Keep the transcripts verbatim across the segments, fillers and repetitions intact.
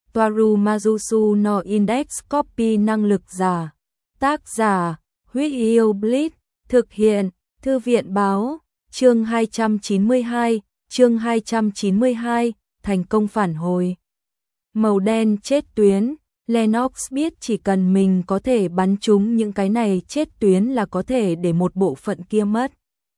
Toaru Majusu no Index Copy năng lực giả. Tác giả, Huyết Yêu Blitz, thực hiện, Thư viện báo, chương hai trăm chín mươi hai, chương hai trăm chín mươi hai, thành công phản hồi. Màu đen chết tuyến, Lennox biết chỉ cần mình có thể bắn trúng những cái này chết tuyến là có thể để một bộ phận kia mất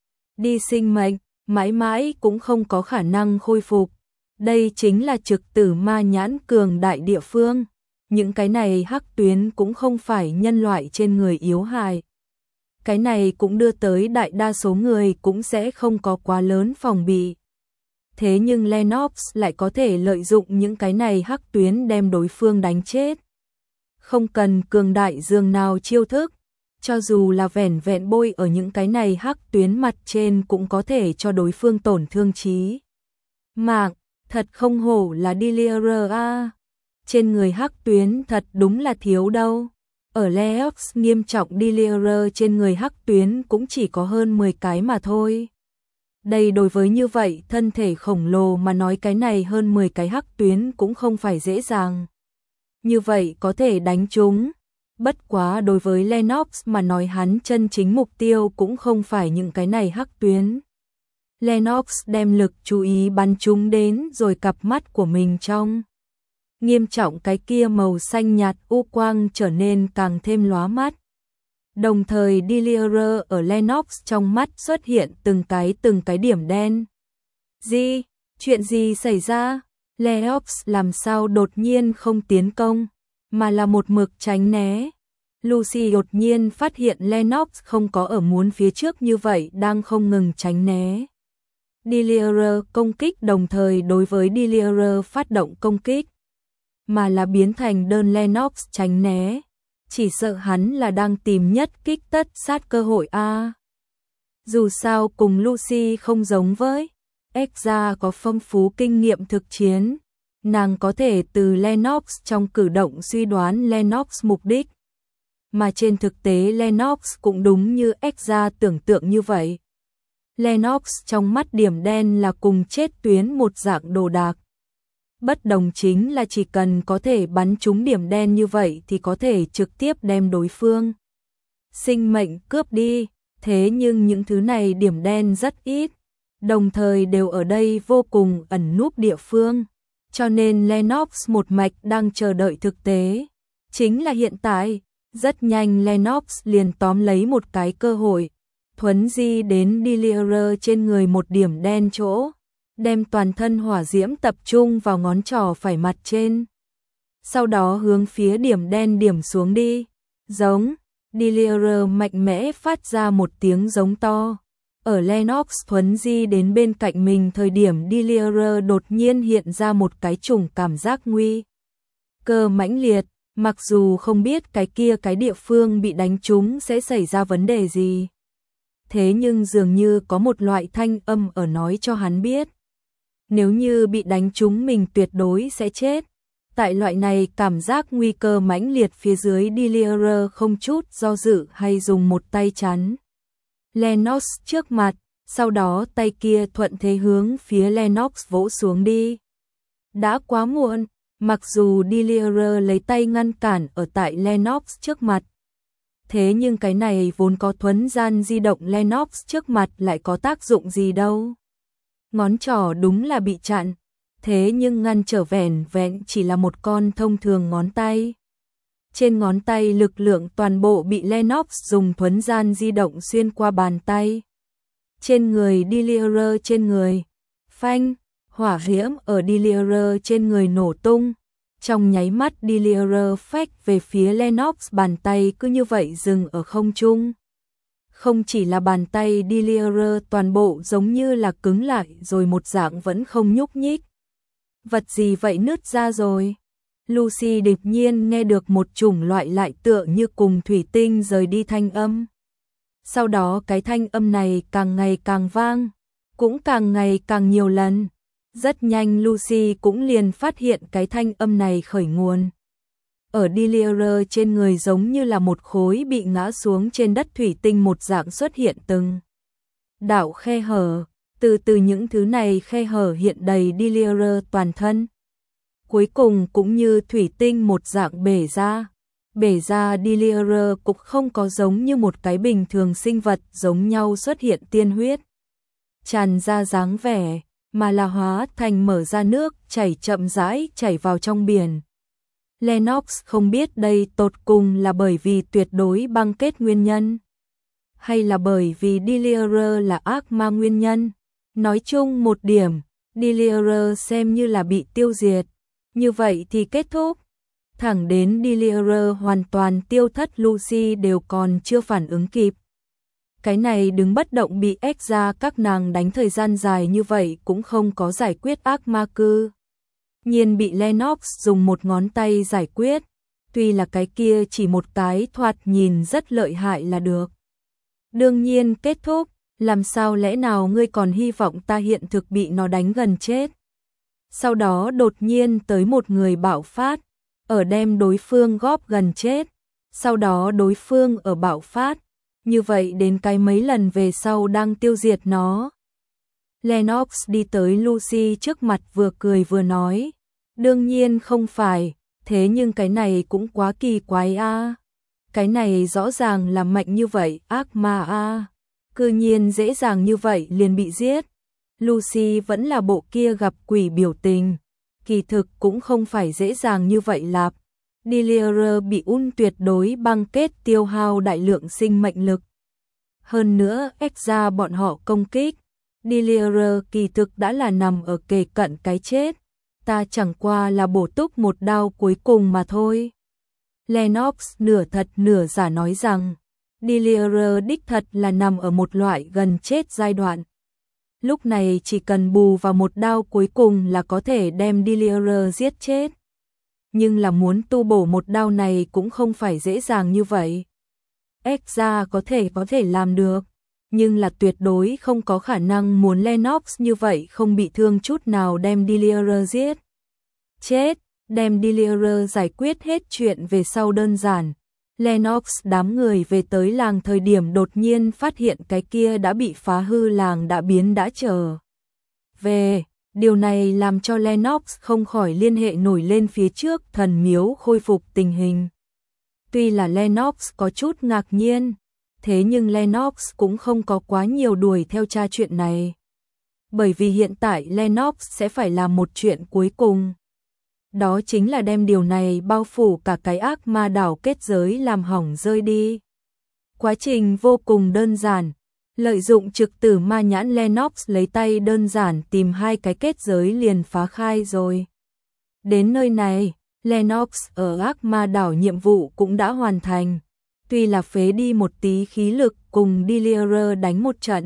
đi sinh mệnh, mãi mãi cũng không có khả năng khôi phục. Đây chính là trực tử ma nhãn cường đại địa phương. Những cái này hắc tuyến cũng không phải nhân loại trên người yếu hại. Cái này cũng đưa tới đại đa số người cũng sẽ không có quá lớn phòng bị. Thế nhưng Lennox lại có thể lợi dụng những cái này hắc tuyến đem đối phương đánh chết. Không cần cường đại dường nào chiêu thức, cho dù là vẻn vẹn bôi ở những cái này hắc tuyến mặt trên cũng có thể cho đối phương tổn thương chí mạng. Thật không hổ là Delirious a. Trên người hắc tuyến thật đúng là thiếu đâu. Ở Lennox nghiêm trọng Delirious trên người hắc tuyến cũng chỉ có hơn mười cái mà thôi. Đây đối với như vậy thân thể khổng lồ mà nói cái này hơn mười cái hắc tuyến cũng không phải dễ dàng. Như vậy có thể đánh chúng. Bất quá đối với Lennox mà nói hắn chân chính mục tiêu cũng không phải những cái này hắc tuyến. Lennox đem lực chú ý bắn chúng đến rồi cặp mắt của mình trong. Nghiêm trọng cái kia màu xanh nhạt u quang trở nên càng thêm lóa mắt. Đồng thời Delirious ở Lennox trong mắt xuất hiện từng cái từng cái điểm đen. Gì? Chuyện gì xảy ra? Lennox làm sao đột nhiên không tiến công, mà là một mực tránh né. Lucy đột nhiên phát hiện Lennox không có ở muốn phía trước như vậy đang không ngừng tránh né. Delirious công kích đồng thời đối với Delirious phát động công kích, mà là biến thành đơn Lennox tránh né. Chỉ sợ hắn là đang tìm nhất kích tất sát cơ hội a. Dù sao cùng Lucy không giống với Exa có phong phú kinh nghiệm thực chiến, nàng có thể từ Lennox trong cử động suy đoán Lennox mục đích. Mà trên thực tế Lennox cũng đúng như Exa tưởng tượng như vậy. Lennox trong mắt điểm đen là cùng chết tuyến một dạng đồ đạc. Bất đồng chính là chỉ cần có thể bắn trúng điểm đen như vậy thì có thể trực tiếp đem đối phương sinh mệnh cướp đi. Thế nhưng những thứ này điểm đen rất ít, đồng thời đều ở đây vô cùng ẩn núp địa phương. Cho nên Lennox một mạch đang chờ đợi thực tế. Chính là hiện tại, rất nhanh Lennox liền tóm lấy một cái cơ hội. Thuấn di đến Delirious trên người một điểm đen chỗ, đem toàn thân hỏa diễm tập trung vào ngón trỏ phải mặt trên. Sau đó hướng phía điểm đen điểm xuống đi. Giống, Delirious mạnh mẽ phát ra một tiếng giống to. Ở Lennox thuấn di đến bên cạnh mình thời điểm Delirious đột nhiên hiện ra một cái chủng cảm giác nguy cơ mãnh liệt, mặc dù không biết cái kia cái địa phương bị đánh trúng sẽ xảy ra vấn đề gì. Thế nhưng dường như có một loại thanh âm ở nói cho hắn biết, nếu như bị đánh trúng mình tuyệt đối sẽ chết. Tại loại này cảm giác nguy cơ mãnh liệt phía dưới Delirious không chút do dự hay dùng một tay chắn Lennox trước mặt, sau đó tay kia thuận thế hướng phía Lennox vỗ xuống đi. Đã quá muộn, mặc dù Delirious lấy tay ngăn cản ở tại Lennox trước mặt. Thế nhưng cái này vốn có thuấn gian di động Lennox trước mặt lại có tác dụng gì đâu. Ngón trỏ đúng là bị chặn, thế nhưng ngăn trở vẻn vẹn chỉ là một con thông thường ngón tay. Trên ngón tay lực lượng toàn bộ bị Lennox dùng thuấn gian di động xuyên qua bàn tay. Trên người Delirious trên người, phanh, hỏa diễm ở Delirious trên người nổ tung. Trong nháy mắt Delirious phách về phía Lennox, bàn tay cứ như vậy dừng ở không trung. Không chỉ là bàn tay Delirious toàn bộ giống như là cứng lại rồi một dạng vẫn không nhúc nhích. Vật gì vậy nứt ra rồi? Lucy đột nhiên nghe được một chủng loại lại tựa như cùng thủy tinh rời đi thanh âm. Sau đó cái thanh âm này càng ngày càng vang, cũng càng ngày càng nhiều lần. Rất nhanh Lucy cũng liền phát hiện cái thanh âm này khởi nguồn. Ở Delirious trên người giống như là một khối bị ngã xuống trên đất thủy tinh một dạng xuất hiện từng đạo khe hở. Từ từ những thứ này khe hở hiện đầy Delirious toàn thân. cuối cùng cũng như thủy tinh một dạng bể ra. Bể ra Delirier cũng không có giống như một cái bình thường sinh vật giống nhau xuất hiện tiên huyết tràn ra dáng vẻ, mà là hóa thành mở ra nước chảy chậm rãi chảy vào trong biển. Lennox không biết đây tột cùng là bởi vì tuyệt đối băng kết nguyên nhân, hay là bởi vì Delirier là ác ma nguyên nhân. Nói chung một điểm, Delirier xem như là bị tiêu diệt, như vậy thì kết thúc. Thẳng đến Delirier hoàn toàn tiêu thất Lucy đều còn chưa phản ứng kịp. Cái này đứng bất động bị ép ra các nàng đánh thời gian dài như vậy cũng không có giải quyết ác ma cư. Nhiên bị Lennox dùng một ngón tay giải quyết, tuy là cái kia chỉ một cái thoạt nhìn rất lợi hại là được. Đương nhiên kết thúc, làm sao lẽ nào ngươi còn hy vọng ta hiện thực bị nó đánh gần chết. Sau đó đột nhiên tới một người bạo phát, ở đem đối phương góp gần chết, sau đó đối phương ở bạo phát, như vậy đến cái mấy lần về sau đang tiêu diệt nó. Lennox đi tới Lucy trước mặt vừa cười vừa nói, đương nhiên không phải, thế nhưng cái này cũng quá kỳ quái a. Cái này rõ ràng là mạnh như vậy, ác ma a, cư nhiên dễ dàng như vậy liền bị giết. Lucy vẫn là bộ kia gặp quỷ biểu tình, kỳ thực cũng không phải dễ dàng như vậy lạp. Delirier bị un tuyệt đối băng kết tiêu hao đại lượng sinh mệnh lực. Hơn nữa ép ra bọn họ công kích, Delirier kỳ thực đã là nằm ở kề cận cái chết, ta chẳng qua là bổ túc một đao cuối cùng mà thôi. Lennox nửa thật nửa giả nói rằng, Delirier đích thật là nằm ở một loại gần chết giai đoạn. Lúc này chỉ cần bù vào một đao cuối cùng là có thể đem Delirier giết chết. Nhưng là muốn tu bổ một đao này cũng không phải dễ dàng như vậy. Ép ra có thể có thể làm được, nhưng là tuyệt đối không có khả năng muốn Lennox như vậy không bị thương chút nào đem Delirier giết chết, đem Delirier giải quyết hết chuyện về sau đơn giản. Lennox đám người về tới làng thời điểm đột nhiên phát hiện cái kia đã bị phá hư làng đã biến đã trở về. Điều này làm cho Lennox không khỏi liên hệ nổi lên phía trước thần miếu khôi phục tình hình. Tuy là Lennox có chút ngạc nhiên, thế nhưng Lennox cũng không có quá nhiều đuổi theo tra chuyện này. Bởi vì hiện tại Lennox sẽ phải làm một chuyện cuối cùng. Đó chính là đem điều này bao phủ cả cái ác ma đảo kết giới làm hỏng rơi đi. Quá trình vô cùng đơn giản. Lợi dụng trực tử ma nhãn Lennox lấy tay đơn giản tìm hai cái kết giới liền phá khai rồi. Đến nơi này, Lennox ở ác ma đảo nhiệm vụ cũng đã hoàn thành. Tuy là phế đi một tí khí lực cùng Delirier đánh một trận.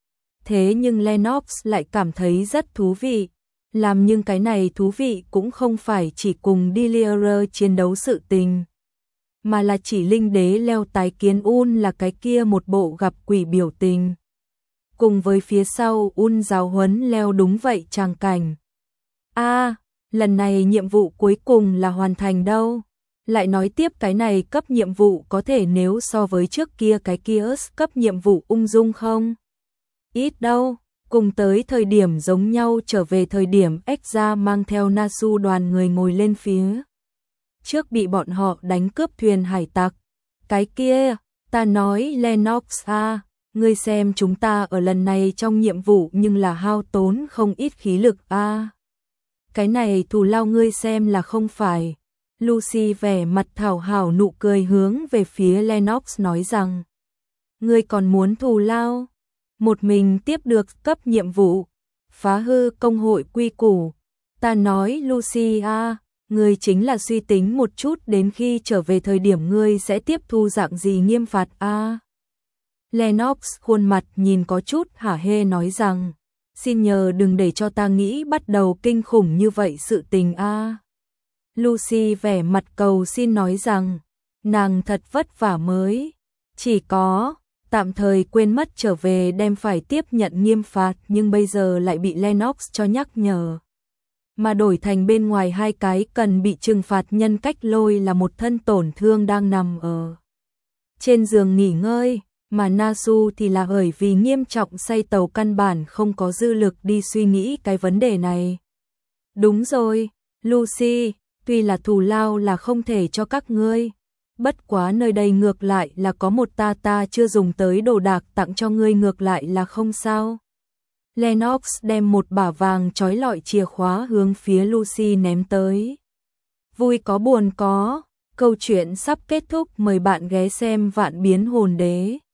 Thế nhưng Lennox lại cảm thấy rất thú vị. Làm nhưng cái này thú vị cũng không phải chỉ cùng Delirier chiến đấu sự tình, mà là chỉ linh đế leo tái kiến Un là cái kia một bộ gặp quỷ biểu tình. Cùng với phía sau Un giáo huấn leo đúng vậy tràng cảnh. A, à, lần này nhiệm vụ cuối cùng là hoàn thành đâu. Lại nói tiếp cái này cấp nhiệm vụ có thể nếu so với trước kia cái kia cấp nhiệm vụ ung dung không? Ít đâu. Cùng tới thời điểm giống nhau trở về thời điểm Exra mang theo Nasu đoàn người ngồi lên phía trước bị bọn họ đánh cướp thuyền hải tặc. Cái kia, ta nói Lennox à, ngươi xem chúng ta ở lần này trong nhiệm vụ nhưng là hao tốn không ít khí lực à. Cái này thù lao ngươi xem là không phải. Lucy vẻ mặt thảo hảo nụ cười hướng về phía Lennox nói rằng, ngươi còn muốn thù lao? Một mình tiếp được cấp nhiệm vụ, phá hư công hội quy củ. Ta nói Lucy à, ngươi chính là suy tính một chút đến khi trở về thời điểm ngươi sẽ tiếp thu dạng gì nghiêm phạt à. Lennox khuôn mặt nhìn có chút hả hê nói rằng, xin nhờ đừng để cho ta nghĩ bắt đầu kinh khủng như vậy sự tình à. Lucy vẻ mặt cầu xin nói rằng, nàng thật vất vả mới, chỉ có tạm thời quên mất trở về đem phải tiếp nhận nghiêm phạt nhưng bây giờ lại bị Lennox cho nhắc nhở. Mà đổi thành bên ngoài hai cái cần bị trừng phạt nhân cách lôi là một thân tổn thương đang nằm ở trên giường nghỉ ngơi, mà Nasu thì là bởi vì nghiêm trọng say tàu căn bản không có dư lực đi suy nghĩ cái vấn đề này. Đúng rồi, Lucy, tuy là thù lao là không thể cho các ngươi. Bất quá nơi đây ngược lại là có một ta ta chưa dùng tới đồ đạc tặng cho ngươi ngược lại là không sao. Lennox đem một bả vàng trói lọi chìa khóa hướng phía Lucy ném tới. Vui có buồn có, câu chuyện sắp kết thúc, mời bạn ghé xem Vạn Biến Hồn Đế.